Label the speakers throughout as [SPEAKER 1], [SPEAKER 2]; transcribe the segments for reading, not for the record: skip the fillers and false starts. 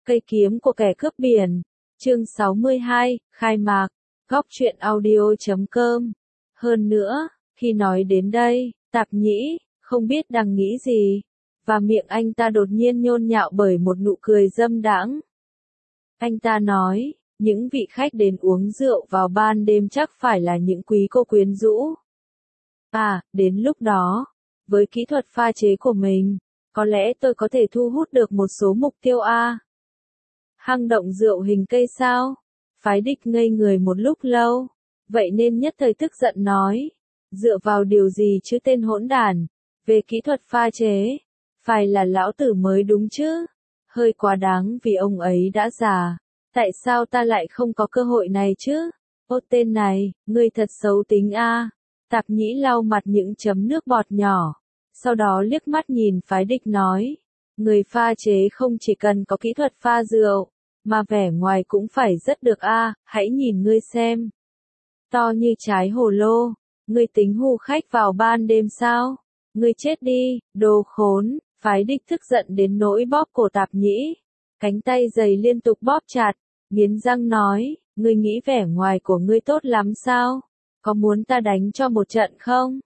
[SPEAKER 1] Cây kiếm của kẻ cướp biển. Chương 62, khai mạc. Góc truyện audio.com. Hơn nữa, khi nói đến đây, Tạp Nhĩ, không biết đang nghĩ gì, và miệng anh ta đột nhiên nhôn nhạo bởi một nụ cười dâm đãng. Anh ta nói, những vị khách đến uống rượu vào ban đêm chắc phải là những quý cô quyến rũ. À, đến lúc đó, với kỹ thuật pha chế của mình, có lẽ tôi có thể thu hút được một số mục tiêu A. Hang động rượu hình cây sao? Phái Địch ngây người một lúc lâu, vậy nên nhất thời tức giận nói, dựa vào điều gì chứ tên hỗn đản, về kỹ thuật pha chế, phải là lão tử mới đúng chứ, hơi quá đáng vì ông ấy đã già, tại sao ta lại không có cơ hội này chứ? Ô tên này, ngươi thật xấu tính a. Tạp Nhĩ lau mặt những chấm nước bọt nhỏ, sau đó liếc mắt nhìn Phái Địch nói, người pha chế không chỉ cần có kỹ thuật pha rượu, mà vẻ ngoài cũng phải rất được a, hãy nhìn ngươi xem. To như trái hồ lô, ngươi tính hù khách vào ban đêm sao? Ngươi chết đi, đồ khốn. Phái Địch tức giận đến nỗi bóp cổ Tạp Nhĩ, cánh tay dày liên tục bóp chặt, nghiến răng nói, ngươi nghĩ vẻ ngoài của ngươi tốt lắm sao? Có muốn ta đánh cho một trận không?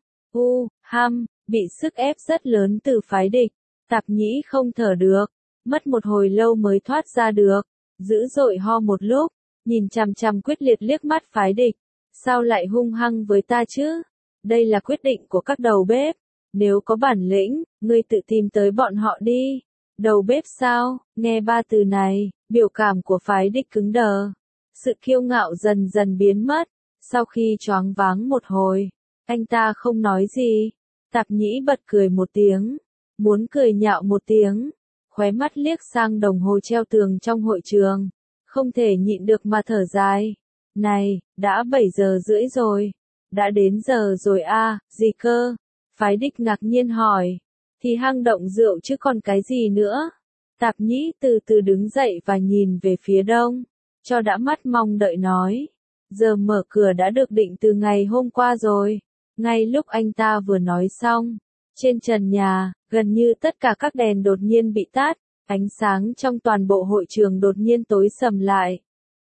[SPEAKER 1] Bị sức ép rất lớn từ Phái Địch, Tạp Nhĩ không thở được, mất một hồi lâu mới thoát ra được, dữ dội ho một lúc, nhìn chằm chằm quyết liệt liếc mắt Phái Địch, sao lại hung hăng với ta chứ? Đây là quyết định của các đầu bếp, nếu có bản lĩnh, ngươi tự tìm tới bọn họ đi. Đầu bếp sao? Nghe ba từ này, biểu cảm của Phái Địch cứng đờ, sự kiêu ngạo dần dần biến mất, sau khi choáng váng một hồi, anh ta không nói gì. Tạp Nhĩ bật cười một tiếng, muốn cười nhạo một tiếng, khóe mắt liếc sang đồng hồ treo tường trong hội trường, không thể nhịn được mà thở dài. Này, đã 7 giờ rưỡi rồi, đã đến giờ rồi a, gì cơ? Phái Địch ngạc nhiên hỏi, thì hang động rượu chứ còn cái gì nữa? Tạp Nhĩ từ từ đứng dậy và nhìn về phía đông, cho đã mắt mong đợi nói, giờ mở cửa đã được định từ ngày hôm qua rồi. Ngay lúc anh ta vừa nói xong, trên trần nhà, gần như tất cả các đèn đột nhiên bị tắt, ánh sáng trong toàn bộ hội trường đột nhiên tối sầm lại.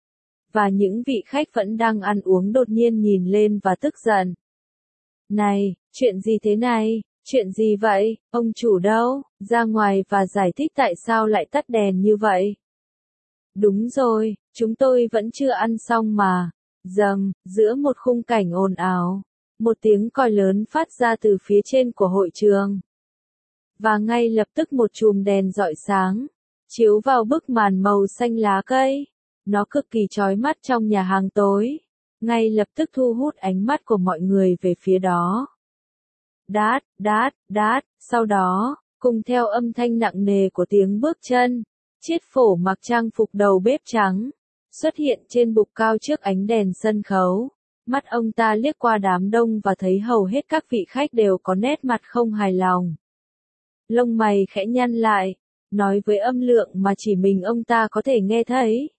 [SPEAKER 1] Và những vị khách vẫn đang ăn uống đột nhiên nhìn lên và tức giận. Này, chuyện gì thế này? Chuyện gì vậy? Ông chủ đâu? Ra ngoài và giải thích tại sao lại tắt đèn như vậy. Đúng rồi, chúng tôi vẫn chưa ăn xong mà. Rầm, giữa một khung cảnh ồn ào, một tiếng còi lớn phát ra từ phía trên của hội trường. Và ngay lập tức một chùm đèn rọi sáng, chiếu vào bức màn màu xanh lá cây. Nó cực kỳ chói mắt trong nhà hàng tối, ngay lập tức thu hút ánh mắt của mọi người về phía đó. Đát, đát, đát, sau đó, cùng theo âm thanh nặng nề của tiếng bước chân, Chiết Phổ mặc trang phục đầu bếp trắng, xuất hiện trên bục cao trước ánh đèn sân khấu. Mắt ông ta liếc qua đám đông và thấy hầu hết các vị khách đều có nét mặt không hài lòng. Lông mày khẽ nhăn lại, nói với âm lượng mà chỉ mình ông ta có thể nghe thấy.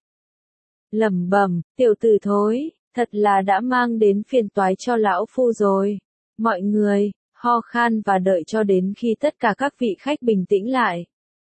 [SPEAKER 1] Lẩm bẩm, tiểu tử thối, thật là đã mang đến phiền toái cho lão phu rồi. Mọi người, ho khan và đợi cho đến khi tất cả các vị khách bình tĩnh lại.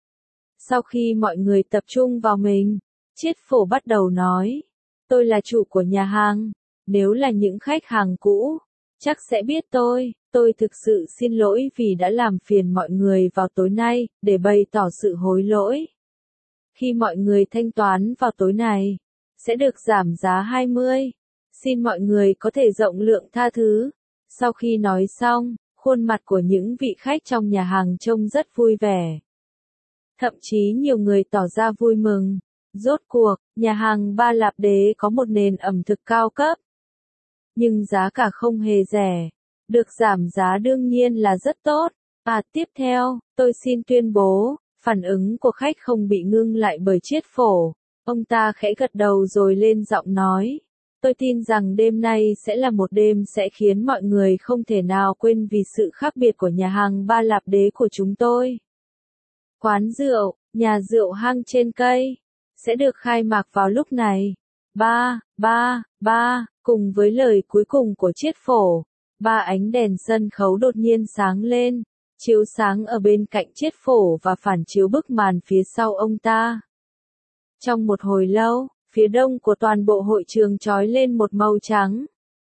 [SPEAKER 1] Sau khi mọi người tập trung vào mình, Chiết Phổ bắt đầu nói, tôi là chủ của nhà hàng, nếu là những khách hàng cũ, chắc sẽ biết tôi thực sự xin lỗi vì đã làm phiền mọi người vào tối nay, để bày tỏ sự hối lỗi. Khi mọi người thanh toán vào tối này, sẽ được giảm giá 20. Xin mọi người có thể rộng lượng tha thứ. Sau khi nói xong, khuôn mặt của những vị khách trong nhà hàng trông rất vui vẻ. Thậm chí nhiều người tỏ ra vui mừng. Rốt cuộc, nhà hàng Ba Lạp Đế có một nền ẩm thực cao cấp. Nhưng giá cả không hề rẻ. Được giảm giá đương nhiên là rất tốt. Tiếp theo, tôi xin tuyên bố, phản ứng của khách không bị ngưng lại bởi Chiết Phổ. Ông ta khẽ gật đầu rồi lên giọng nói. Tôi tin rằng đêm nay sẽ là một đêm sẽ khiến mọi người không thể nào quên vì sự khác biệt của nhà hàng Ba Lạp Đế của chúng tôi. Quán rượu, nhà rượu hang trên cây, sẽ được khai mạc vào lúc này. Cùng với lời cuối cùng của Chiết Phổ, 3 ánh đèn sân khấu đột nhiên sáng lên, chiếu sáng ở bên cạnh Chiết Phổ và phản chiếu bức màn phía sau ông ta. Trong một hồi lâu, phía đông của toàn bộ hội trường chói lên một màu trắng.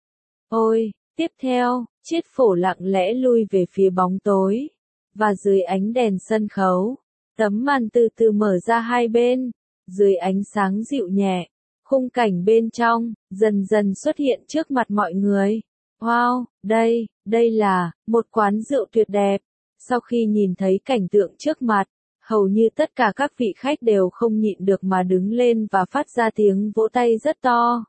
[SPEAKER 1] Ôi, tiếp theo, chiết phổ lặng lẽ lui về phía bóng tối. Và dưới ánh đèn sân khấu, tấm màn từ từ mở ra hai bên. Dưới ánh sáng dịu nhẹ, khung cảnh bên trong, dần dần xuất hiện trước mặt mọi người. Wow, đây là, một quán rượu tuyệt đẹp. Sau khi nhìn thấy cảnh tượng trước mặt, hầu như tất cả các vị khách đều không nhịn được mà đứng lên và phát ra tiếng vỗ tay rất to.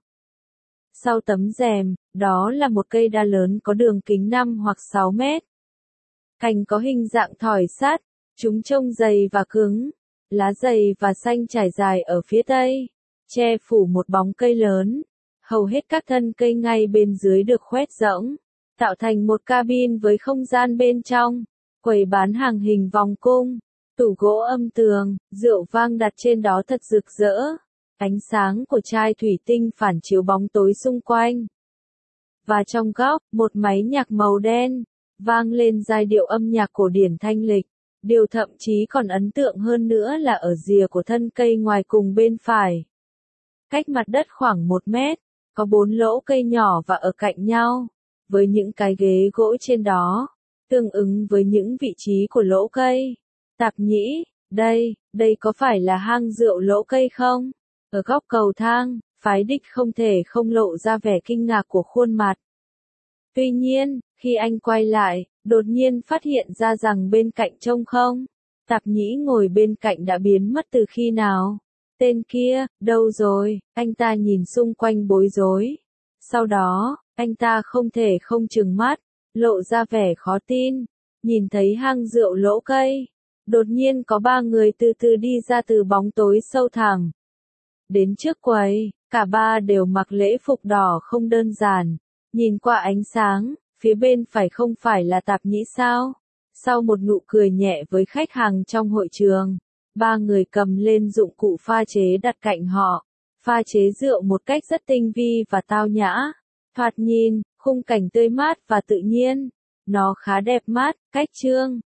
[SPEAKER 1] Sau tấm rèm, đó là một cây đa lớn có đường kính 5 hoặc 6 mét. Cành có hình dạng thỏi sắt, chúng trông dày và cứng, lá dày và xanh trải dài ở phía tây, che phủ một bóng cây lớn. Hầu hết các thân cây ngay bên dưới được khoét rỗng, tạo thành một cabin với không gian bên trong, quầy bán hàng hình vòng cung, tủ gỗ âm tường, rượu vang đặt trên đó thật rực rỡ. Ánh sáng của chai thủy tinh phản chiếu bóng tối xung quanh. Và trong góc, một máy nhạc màu đen, vang lên giai điệu âm nhạc cổ điển thanh lịch. Điều thậm chí còn ấn tượng hơn nữa là ở rìa của thân cây ngoài cùng bên phải. Cách mặt đất khoảng 1 mét, có 4 lỗ cây nhỏ và ở cạnh nhau, với những cái ghế gỗ trên đó, tương ứng với những vị trí của lỗ cây. Tạp nhĩ, đây có phải là hang rượu lỗ cây không? Ở góc cầu thang, phái đích không thể không lộ ra vẻ kinh ngạc của khuôn mặt. Tuy nhiên, khi anh quay lại, đột nhiên phát hiện ra rằng bên cạnh trông không. Tạp nhĩ ngồi bên cạnh đã biến mất từ khi nào? Tên kia, đâu rồi? Anh ta nhìn xung quanh bối rối. Sau đó, anh ta không thể không trừng mắt, lộ ra vẻ khó tin. Nhìn thấy hang rượu lỗ cây. Đột nhiên có 3 người từ từ đi ra từ bóng tối sâu thẳm. Đến trước quầy, cả 3 đều mặc lễ phục đỏ không đơn giản. Nhìn qua ánh sáng, phía bên phải không phải là tạp nhĩ sao? Sau một nụ cười nhẹ với khách hàng trong hội trường, 3 người cầm lên dụng cụ pha chế đặt cạnh họ, pha chế rượu một cách rất tinh vi và tao nhã. Thoạt nhìn, khung cảnh tươi mát và tự nhiên. Nó khá đẹp mắt, cách trương,